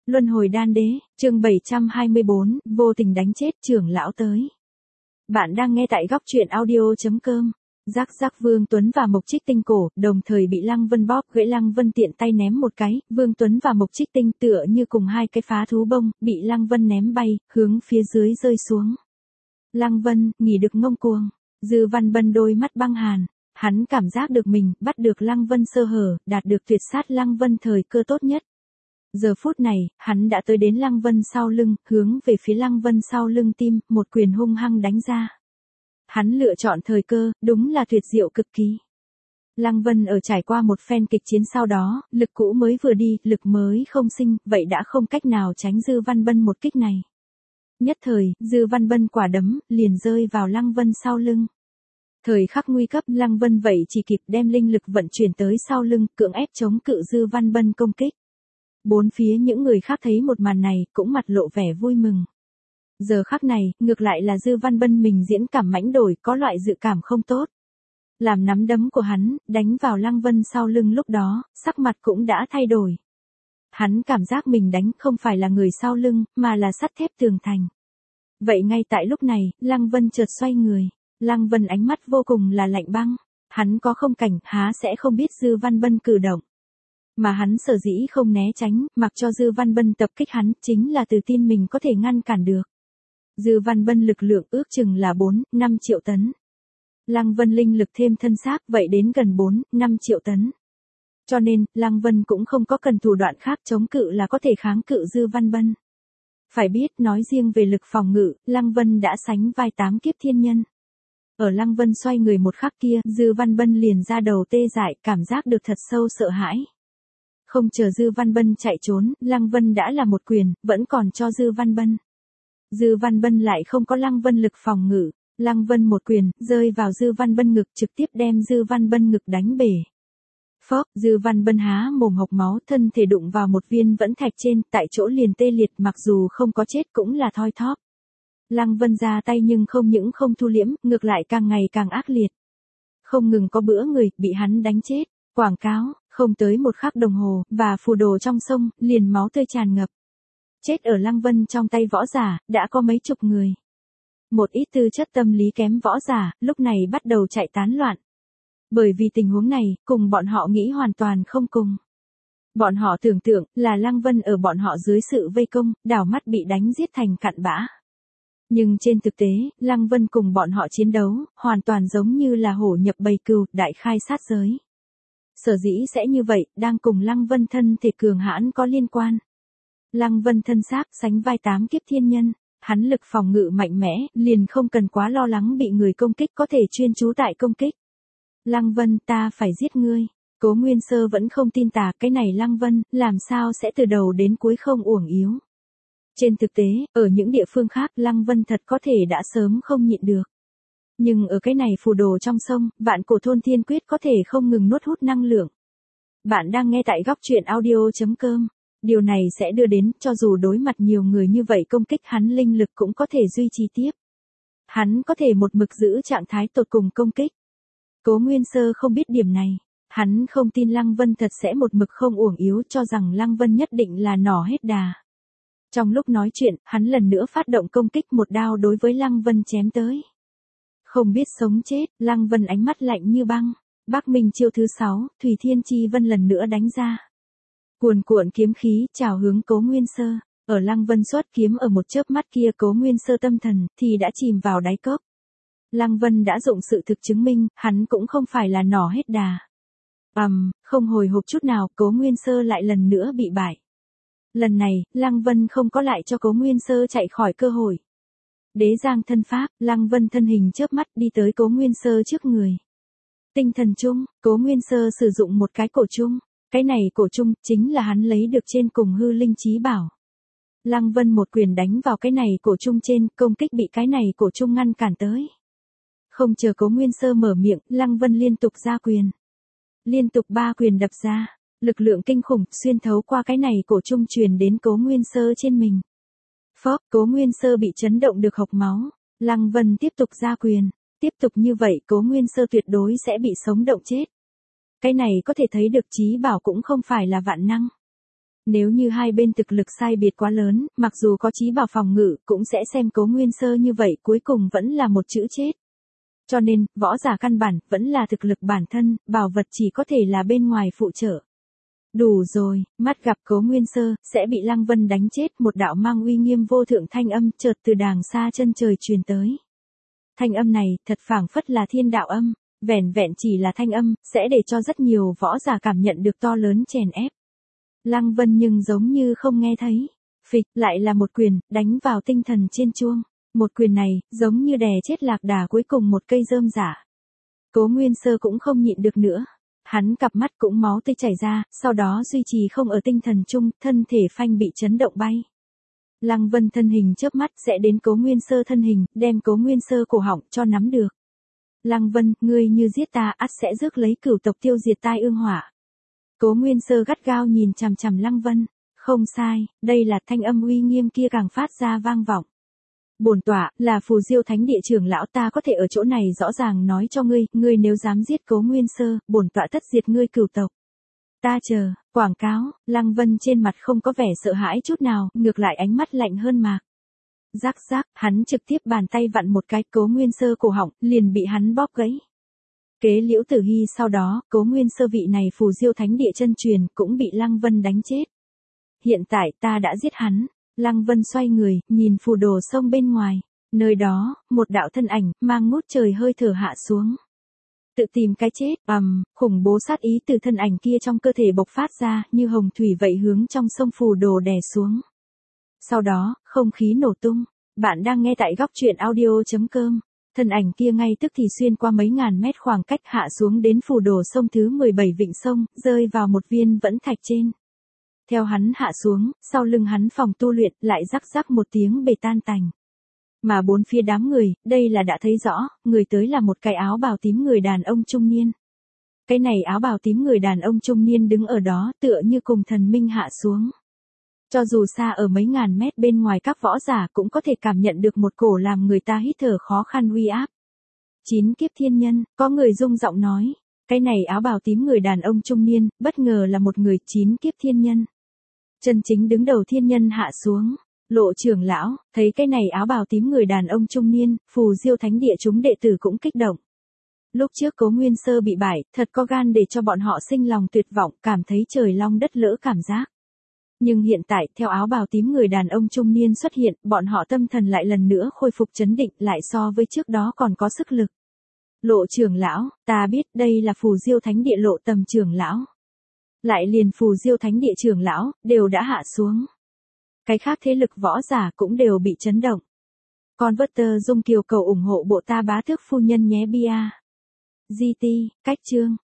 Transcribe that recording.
Luân hồi đan đế, chương 724, vô tình đánh chết trưởng lão tới. Bạn đang nghe tại góc truyện audio.com. Giác Vương Tuấn và Mộc Trích Tinh cổ, đồng thời bị Lăng Vân bóp gãy. Lăng Vân tiện tay ném một cái, Vương Tuấn và Mộc Trích Tinh tựa như cùng hai cái phá thú bông, bị Lăng Vân ném bay, hướng phía dưới rơi xuống. Lăng Vân, nghỉ được ngông cuồng. Dư Văn Bân đôi mắt băng hàn. Hắn cảm giác được mình, bắt được Lăng Vân sơ hở, đạt được tuyệt sát Lăng Vân thời cơ tốt nhất. Giờ phút này, hắn đã tới đến Lăng Vân sau lưng, hướng về phía Lăng Vân sau lưng tim, một quyền hung hăng đánh ra. Hắn lựa chọn thời cơ, đúng là tuyệt diệu cực kỳ. Lăng Vân ở trải qua một phen kịch chiến sau đó, lực cũ mới vừa đi, lực mới không sinh, vậy đã không cách nào tránh Dư Văn Bân một kích này. Nhất thời, Dư Văn Bân quả đấm, liền rơi vào Lăng Vân sau lưng. Thời khắc nguy cấp, Lăng Vân vậy chỉ kịp đem linh lực vận chuyển tới sau lưng, cưỡng ép chống cự Dư Văn Bân công kích. Bốn phía những người khác thấy một màn này, cũng mặt lộ vẻ vui mừng. Giờ khắc này, ngược lại là Dư Văn Bân mình diễn cảm mãnh đổi, có loại dự cảm không tốt. Làm nắm đấm của hắn, đánh vào Lăng Vân sau lưng lúc đó, sắc mặt cũng đã thay đổi. Hắn cảm giác mình đánh không phải là người sau lưng, mà là sắt thép tường thành. Vậy ngay tại lúc này, Lăng Vân chợt xoay người. Lăng Vân ánh mắt vô cùng là lạnh băng. Hắn có không cảnh, há sẽ không biết Dư Văn Bân cử động. Mà hắn sở dĩ không né tránh, mặc cho Dư Văn Bân tập kích hắn, chính là tự tin mình có thể ngăn cản được. Dư Văn Bân lực lượng ước chừng là 4-5 triệu tấn. Lăng Vân linh lực thêm thân xác, vậy đến gần 4-5 triệu tấn. Cho nên, Lăng Vân cũng không có cần thủ đoạn khác chống cự là có thể kháng cự Dư Văn Bân. Phải biết, nói riêng về lực phòng ngự, Lăng Vân đã sánh vai 8 kiếp thiên nhân. Ở Lăng Vân xoay người một khắc kia, Dư Văn Bân liền ra đầu tê dại, cảm giác được thật sâu sợ hãi. Không chờ Dư Văn Bân chạy trốn, Lăng Vân đã là một quyền, vẫn còn cho Dư Văn Bân. Dư Văn Bân lại không có Lăng Vân lực phòng ngự. Lăng Vân một quyền, rơi vào Dư Văn Bân ngực, trực tiếp đem Dư Văn Bân ngực đánh bể. Phốc, Dư Văn Bân há mồm hộc máu, thân thể đụng vào một viên vẫn thạch trên, tại chỗ liền tê liệt, mặc dù không có chết cũng là thoi thóp. Lăng Vân ra tay nhưng không những không thu liễm, ngược lại càng ngày càng ác liệt. Không ngừng có bữa người, bị hắn đánh chết. Quảng cáo, không tới một khắc đồng hồ, và phù đồ trong sông, liền máu tươi tràn ngập. Chết ở Lăng Vân trong tay võ giả, đã có mấy chục người. Một ít tư chất tâm lý kém võ giả, lúc này bắt đầu chạy tán loạn. Bởi vì tình huống này, cùng bọn họ nghĩ hoàn toàn không cùng. Bọn họ tưởng tượng, là Lăng Vân ở bọn họ dưới sự vây công, đảo mắt bị đánh giết thành cặn bã. Nhưng trên thực tế, Lăng Vân cùng bọn họ chiến đấu, hoàn toàn giống như là hổ nhập bầy cừu, đại khai sát giới. Sở dĩ sẽ như vậy, đang cùng Lăng Vân thân thể cường hãn có liên quan. Lăng Vân thân xác sánh vai 8 kiếp thiên nhân, hắn lực phòng ngự mạnh mẽ, liền không cần quá lo lắng bị người công kích, có thể chuyên chú tại công kích. Lăng Vân, ta phải giết ngươi. Cố Nguyên Sơ vẫn không tin tà, cái này Lăng Vân, làm sao sẽ từ đầu đến cuối không uổng yếu. Trên thực tế, ở những địa phương khác, Lăng Vân thật có thể đã sớm không nhịn được. Nhưng ở cái này phù đồ trong sông, vạn cổ thôn thiên quyết có thể không ngừng nuốt hút năng lượng. Bạn đang nghe tại góc truyện audio.com. Điều này sẽ đưa đến, cho dù đối mặt nhiều người như vậy công kích, hắn linh lực cũng có thể duy trì tiếp. Hắn có thể một mực giữ trạng thái tột cùng công kích. Cố Nguyên Sơ không biết điểm này. Hắn không tin Lăng Vân thật sẽ một mực không uổng yếu, cho rằng Lăng Vân nhất định là nỏ hết đà. Trong lúc nói chuyện, hắn lần nữa phát động công kích, một đao đối với Lăng Vân chém tới. Không biết sống chết, Lăng Vân ánh mắt lạnh như băng. Bắc Minh chiêu thứ 6, Thủy Thiên Chi Vân lần nữa đánh ra. Cuồn cuộn kiếm khí chào hướng Cố Nguyên Sơ. Ở Lăng Vân xuất kiếm ở một chớp mắt kia, Cố Nguyên Sơ tâm thần thì đã chìm vào đáy cốc. Lăng Vân đã dụng sự thực chứng minh, hắn cũng không phải là nỏ hết đà. Không hồi hộp chút nào, Cố Nguyên Sơ lại lần nữa bị bại. Lần này, Lăng Vân không có lại cho Cố Nguyên Sơ chạy khỏi cơ hội. Đế giang thân pháp, Lăng Vân thân hình chớp mắt đi tới Cố Nguyên Sơ trước người. Tinh thần chung, Cố Nguyên Sơ sử dụng một cái cổ chung. Cái này cổ chung, chính là hắn lấy được trên cùng hư linh chí bảo. Lăng Vân một quyền đánh vào cái này cổ chung trên, công kích bị cái này cổ chung ngăn cản tới. Không chờ Cố Nguyên Sơ mở miệng, Lăng Vân liên tục ra quyền. Liên tục 3 quyền đập ra, lực lượng kinh khủng xuyên thấu qua cái này cổ chung truyền đến Cố Nguyên Sơ trên mình. Phốc, Cố Nguyên Sơ bị chấn động được hộc máu. Lăng Vân tiếp tục ra quyền. Tiếp tục như vậy, Cố Nguyên Sơ tuyệt đối sẽ bị sống động chết. Cái này có thể thấy được chí bảo cũng không phải là vạn năng. Nếu như hai bên thực lực sai biệt quá lớn, mặc dù có chí bảo phòng ngự, cũng sẽ xem Cố Nguyên Sơ như vậy cuối cùng vẫn là một chữ chết. Cho nên, võ giả căn bản, vẫn là thực lực bản thân, bảo vật chỉ có thể là bên ngoài phụ trợ. Đủ rồi, mắt gặp Cố Nguyên Sơ, sẽ bị Lăng Vân đánh chết, một đạo mang uy nghiêm vô thượng thanh âm chợt từ đàng xa chân trời truyền tới. Thanh âm này, thật phảng phất là thiên đạo âm, vẻn vẹn chỉ là thanh âm, sẽ để cho rất nhiều võ giả cảm nhận được to lớn chèn ép. Lăng Vân nhưng giống như không nghe thấy. Phịch, lại là một quyền, đánh vào tinh thần trên chuông. Một quyền này, giống như đè chết lạc đà cuối cùng một cây rơm rả. Cố Nguyên Sơ cũng không nhịn được nữa. Hắn cặp mắt cũng máu tươi chảy ra, sau đó duy trì không ở tinh thần chung, thân thể phanh bị chấn động bay. Lăng Vân thân hình chớp mắt sẽ đến Cố Nguyên Sơ thân hình, đem Cố Nguyên Sơ cổ họng cho nắm được. Lăng Vân, ngươi như giết ta, ắt sẽ rước lấy cửu tộc tiêu diệt tai ương hỏa. Cố Nguyên Sơ gắt gao nhìn chằm chằm Lăng Vân. Không sai, đây là thanh âm uy nghiêm kia càng phát ra vang vọng. Bổn tọa, là Phù Diêu Thánh Địa trưởng lão, ta có thể ở chỗ này rõ ràng nói cho ngươi, ngươi nếu dám giết Cố Nguyên Sơ, bổn tọa tất diệt ngươi cửu tộc. Ta chờ, quảng cáo, Lăng Vân trên mặt không có vẻ sợ hãi chút nào, ngược lại ánh mắt lạnh hơn mạc. Rắc rắc, hắn trực tiếp bàn tay vặn một cái, Cố Nguyên Sơ cổ họng, liền bị hắn bóp gãy. Kế Liễu Tử Hy sau đó, Cố Nguyên Sơ vị này Phù Diêu Thánh Địa chân truyền, cũng bị Lăng Vân đánh chết. Hiện tại ta đã giết hắn. Lăng Vân xoay người, nhìn phù đồ sông bên ngoài. Nơi đó, một đạo thân ảnh, mang ngút trời hơi thở hạ xuống. Tự tìm cái chết, khủng bố sát ý từ thân ảnh kia trong cơ thể bộc phát ra, như hồng thủy vậy hướng trong sông phù đồ đè xuống. Sau đó, không khí nổ tung. Bạn đang nghe tại góc truyện audio.com. Thân ảnh kia ngay tức thì xuyên qua mấy ngàn mét khoảng cách hạ xuống đến phù đồ sông thứ 17 vịnh sông, rơi vào một viên vẫn thạch trên. Theo hắn hạ xuống, sau lưng hắn phòng tu luyện lại rắc rắc một tiếng bể tan tành. Mà bốn phía đám người, đây là đã thấy rõ, người tới là một cái áo bào tím người đàn ông trung niên. Cái này áo bào tím người đàn ông trung niên đứng ở đó tựa như cùng thần minh hạ xuống. Cho dù xa ở mấy ngàn mét bên ngoài các võ giả cũng có thể cảm nhận được một cổ làm người ta hít thở khó khăn uy áp. 9 kiếp thiên nhân, có người rung giọng nói. Cái này áo bào tím người đàn ông trung niên, bất ngờ là một người 9 kiếp thiên nhân. Chân chính đứng đầu thiên nhân hạ xuống. Lộ trưởng lão, thấy cái này áo bào tím người đàn ông trung niên, Phù Diêu Thánh Địa chúng đệ tử cũng kích động. Lúc trước Cố Nguyên Sơ bị bại, thật có gan để cho bọn họ sinh lòng tuyệt vọng, cảm thấy trời long đất lỡ cảm giác. Nhưng hiện tại, theo áo bào tím người đàn ông trung niên xuất hiện, bọn họ tâm thần lại lần nữa khôi phục chấn định, lại so với trước đó còn có sức lực. Lộ trưởng lão, ta biết đây là Phù Diêu Thánh Địa Lộ Tầm trưởng lão. Lại liền Phù Diêu Thánh Địa trưởng lão, đều đã hạ xuống. Cái khác thế lực võ giả cũng đều bị chấn động. Converter Dung Kiều cầu ủng hộ bộ ta bá tước phu nhân nhé bia. GT, cách chương.